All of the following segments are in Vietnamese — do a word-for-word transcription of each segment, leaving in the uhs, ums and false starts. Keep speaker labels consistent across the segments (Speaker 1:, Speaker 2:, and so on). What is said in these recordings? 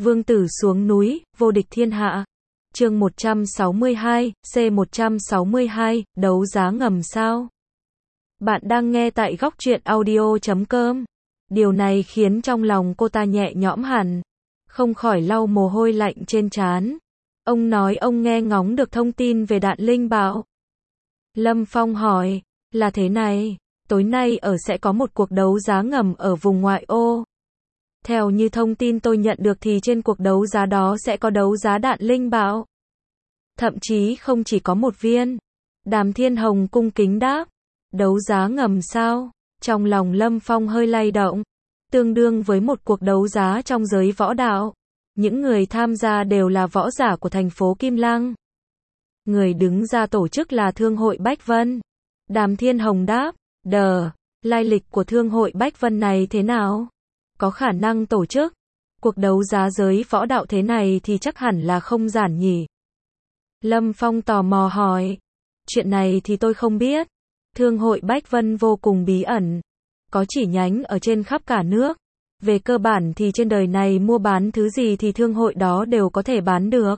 Speaker 1: Vương tử xuống núi, vô địch thiên hạ. Chương một trăm sáu mươi hai, C một trăm sáu mươi hai, đấu giá ngầm sao? Bạn đang nghe tại góc truyện audio chấm com. Điều này khiến trong lòng cô ta nhẹ nhõm hẳn, không khỏi lau mồ hôi lạnh trên trán. Ông nói ông nghe ngóng được thông tin về Đạn Linh Bảo. Lâm Phong hỏi, là thế này, tối nay ở sẽ có một cuộc đấu giá ngầm ở vùng ngoại ô. Theo như thông tin tôi nhận được thì trên cuộc đấu giá đó sẽ có đấu giá Đạn Linh Bảo. Thậm chí không chỉ có một viên. Đàm Thiên Hồng cung kính đáp, đấu giá ngầm sao? Trong lòng Lâm Phong hơi lay động, tương đương với một cuộc đấu giá trong giới võ đạo. Những người tham gia đều là võ giả của thành phố Kim Lăng. Người đứng ra tổ chức là Thương hội Bách Vân. Đàm Thiên Hồng đáp, đờ, lai lịch của Thương hội Bách Vân này thế nào? Có khả năng tổ chức cuộc đấu giá giới võ đạo thế này thì chắc hẳn là không giản nhỉ. Lâm Phong tò mò hỏi, chuyện này thì tôi không biết. Thương hội Bách Vân vô cùng bí ẩn, có chỉ nhánh ở trên khắp cả nước. Về cơ bản thì trên đời này mua bán thứ gì thì thương hội đó đều có thể bán được.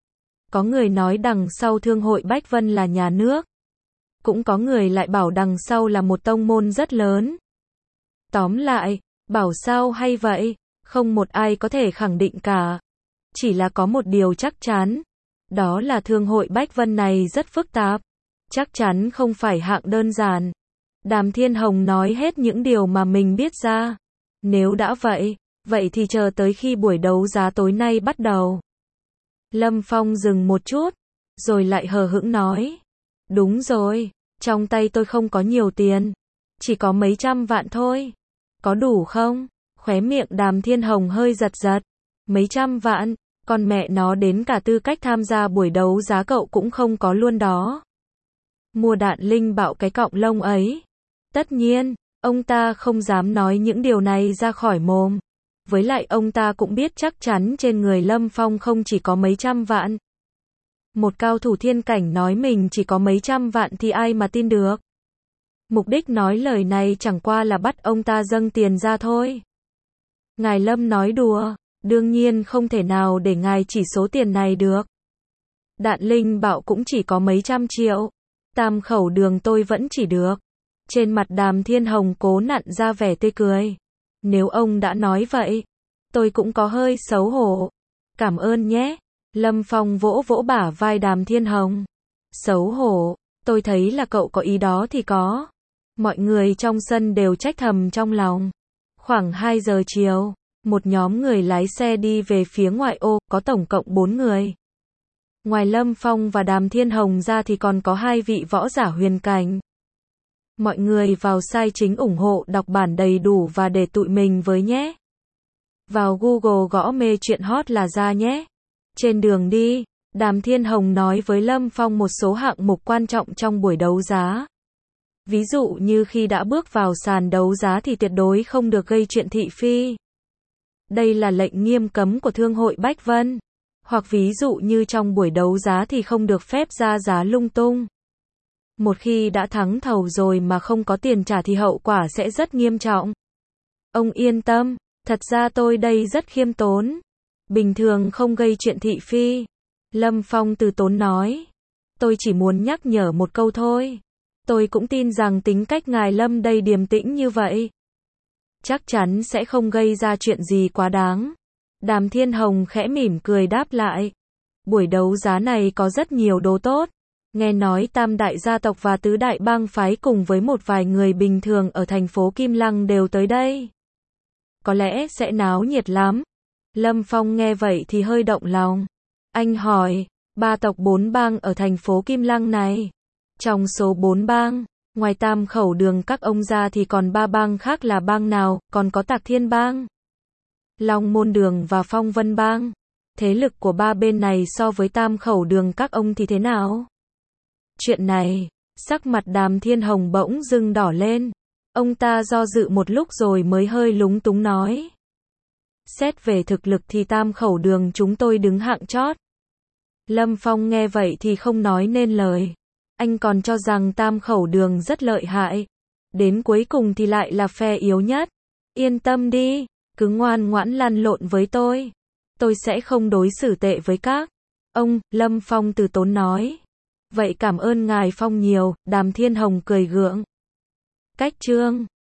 Speaker 1: Có người nói đằng sau Thương hội Bách Vân là nhà nước. Cũng có người lại bảo đằng sau là một tông môn rất lớn. Tóm lại, bảo sao hay vậy, không một ai có thể khẳng định cả. Chỉ là có một điều chắc chắn, đó là Thương hội Bách Vân này rất phức tạp. Chắc chắn không phải hạng đơn giản. Đàm Thiên Hồng nói hết những điều mà mình biết ra. Nếu đã vậy, vậy thì chờ tới khi buổi đấu giá tối nay bắt đầu. Lâm Phong dừng một chút, rồi lại hờ hững nói, đúng rồi, trong tay tôi không có nhiều tiền, chỉ có mấy trăm vạn thôi. Có đủ không? Khóe miệng Đàm Thiên Hồng hơi giật giật. Mấy trăm vạn, con mẹ nó đến cả tư cách tham gia buổi đấu giá cậu cũng không có luôn đó. Mua Đạn Linh Bảo cái cọng lông ấy. Tất nhiên, ông ta không dám nói những điều này ra khỏi mồm. Với lại ông ta cũng biết chắc chắn trên người Lâm Phong không chỉ có mấy trăm vạn. Một cao thủ thiên cảnh nói mình chỉ có mấy trăm vạn thì ai mà tin được. Mục đích nói lời này chẳng qua là bắt ông ta dâng tiền ra thôi. Ngài Lâm nói đùa, đương nhiên không thể nào để ngài chỉ số tiền này được. Đạn Linh Bảo cũng chỉ có mấy trăm triệu. Tam khẩu đường tôi vẫn chỉ được. Trên mặt Đàm Thiên Hồng cố nặn ra vẻ tươi cười. Nếu ông đã nói vậy, tôi cũng có hơi xấu hổ. Cảm ơn nhé. Lâm Phong vỗ vỗ bả vai Đàm Thiên Hồng. Xấu hổ, tôi thấy là cậu có ý đó thì có. Mọi người trong sân đều trách thầm trong lòng. Khoảng hai giờ chiều, một nhóm người lái xe đi về phía ngoại ô, có tổng cộng bốn người. Ngoài Lâm Phong và Đàm Thiên Hồng ra thì còn có hai vị võ giả huyền cảnh. Mọi người vào site chính ủng hộ đọc bản đầy đủ và để tụi mình với nhé. Vào Google gõ mê chuyện hot là ra nhé. Trên đường đi, Đàm Thiên Hồng nói với Lâm Phong một số hạng mục quan trọng trong buổi đấu giá. Ví dụ như khi đã bước vào sàn đấu giá thì tuyệt đối không được gây chuyện thị phi. Đây là lệnh nghiêm cấm của Thương hội Bách Vân. Hoặc ví dụ như trong buổi đấu giá thì không được phép ra giá lung tung. Một khi đã thắng thầu rồi mà không có tiền trả thì hậu quả sẽ rất nghiêm trọng. Ông yên tâm, thật ra tôi đây rất khiêm tốn. Bình thường không gây chuyện thị phi. Lâm Phong từ tốn nói. Tôi chỉ muốn nhắc nhở một câu thôi. Tôi cũng tin rằng tính cách ngài Lâm đây điềm tĩnh như vậy. Chắc chắn sẽ không gây ra chuyện gì quá đáng. Đàm Thiên Hồng khẽ mỉm cười đáp lại. Buổi đấu giá này có rất nhiều đồ tốt. Nghe nói tam đại gia tộc và tứ đại bang phái cùng với một vài người bình thường ở thành phố Kim Lăng đều tới đây. Có lẽ sẽ náo nhiệt lắm. Lâm Phong nghe vậy thì hơi động lòng. Anh hỏi, ba tộc bốn bang ở thành phố Kim Lăng này. Trong số bốn bang, ngoài Tam khẩu đường các ông ra thì còn ba bang khác là bang nào, còn có Tạc Thiên bang, Long Môn đường và Phong Vân bang. Thế lực của ba bên này so với Tam khẩu đường các ông thì thế nào? Chuyện này, sắc mặt Đàm Thiên Hồng bỗng dưng đỏ lên. Ông ta do dự một lúc rồi mới hơi lúng túng nói. Xét về thực lực thì Tam khẩu đường chúng tôi đứng hạng chót. Lâm Phong nghe vậy thì không nói nên lời. Anh còn cho rằng Tam khẩu đường rất lợi hại. Đến cuối cùng thì lại là phe yếu nhất. Yên tâm đi, cứ ngoan ngoãn lăn lộn với tôi. Tôi sẽ không đối xử tệ với các ông, Lâm Phong từ tốn nói. Vậy cảm ơn ngài Phong nhiều, Đàm Thiên Hồng cười gượng. Cách chương